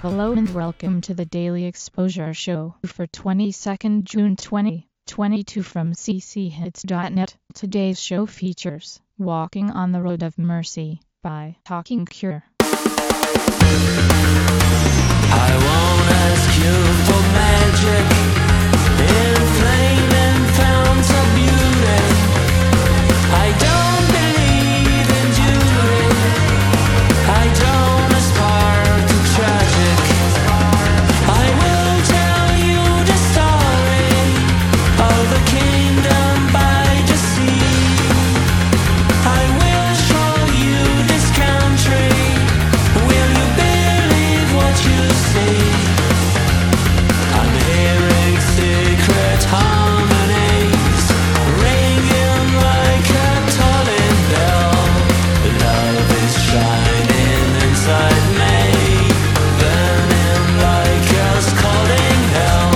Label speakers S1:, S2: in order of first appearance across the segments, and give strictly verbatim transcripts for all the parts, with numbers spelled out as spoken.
S1: Hello and welcome to the Daily Exposure Show for twenty-second June twenty twenty-two from c c hits dot net. Today's show features Walking on the Road of Mercy by Talking Cure.
S2: I won't ask you for magic in flaming fountains of beauty. I don't believe in jewelry. I don't aspire to tragic. I will tell you the story of the kingdom by the sea. I will show you this country. Will you believe what you see? I'm hearing secret harmonies ringing like a tolling bell. Love is shining inside me, burning like a scalding hell.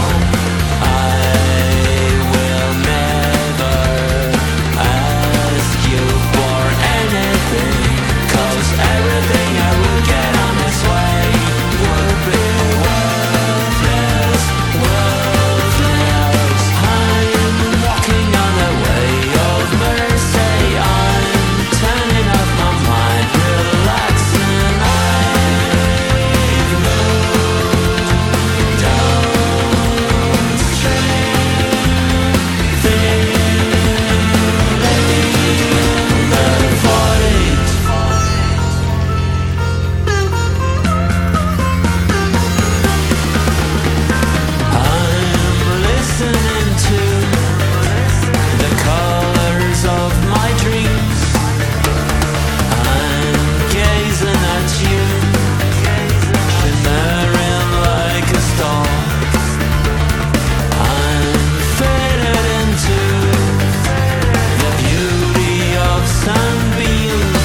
S2: I will never ask you for anything, 'cause everything I will get on this way would be worthless, worthless. I'm walking on the way of mercy. I'm turning off my mind, relaxing. I've moved I'm listening to the colors of my dreams. I'm gazing at you, shimmering like a star. I'm faded into the beauty of sunbeams.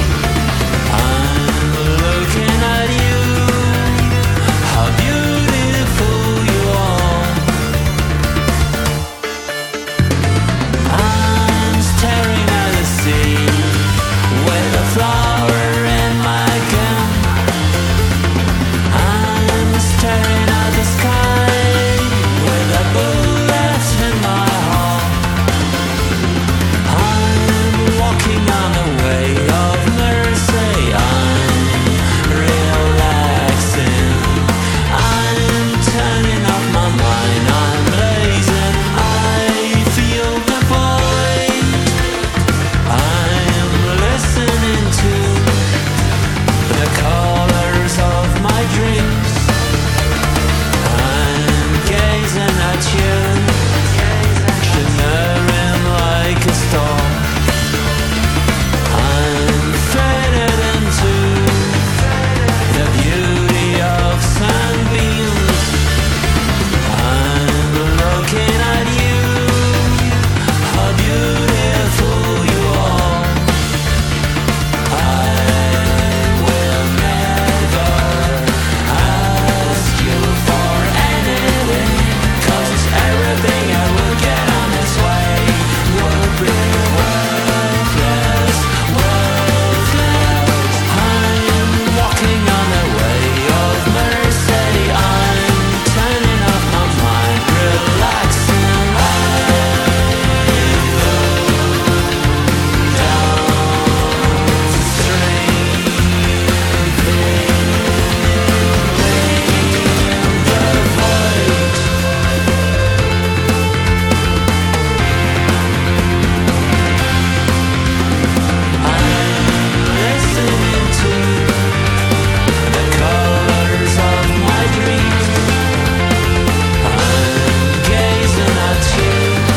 S2: I'm looking at you, how beautiful you are. I'm staring at the sea with a flower in my gun. I'm staring at the sky with a bullet in my heart. I'm walking on the way of mercy. I'm relaxing. I'm turning off my mind. I'm blazing. I feel the void. I'm listening to the colors of my dreams. I'm gazing at you, shimmering like a star. I'm faded into the beauty of sunbeams. I'm looking at you, how beautiful you are. I will never ask you for anything, 'cause everything I will get on this way would be worthless, worthless. I'm walking on the way of mercy. I'm turning off my mind, relaxing. Listening to the colors of my dreams. I'm gazing at you,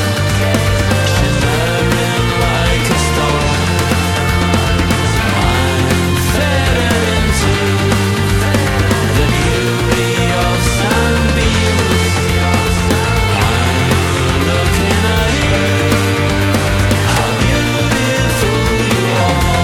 S2: shimmering like a star. I'm faded into the beauty of sunbeams. I'm looking at you, how beautiful you are.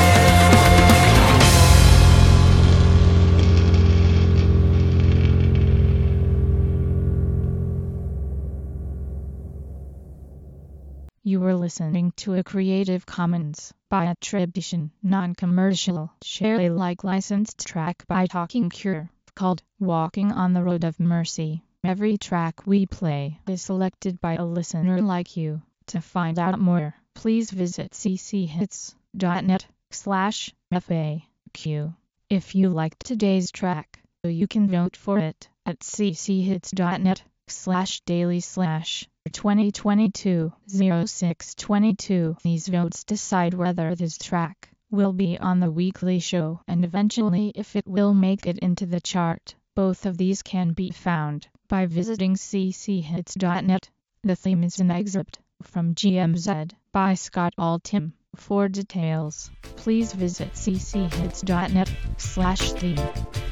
S1: You were listening to a Creative Commons by attribution, non-commercial, share Alike licensed track by Talking Cure. called Walking on the Road of Mercy. Every track we play is selected by a listener like you. To find out more, please visit cchits.net slash FAQ. If you liked today's track, you can vote for it at cchits.net slash daily slash twenty twenty-two oh six twenty-two. These votes decide whether this track will be on the weekly show and eventually if it will make it into the chart. Both of these can be found by visiting cchits.net. The theme is an excerpt from G M Z by Scott Altham. For details, please visit cchits.net slash theme.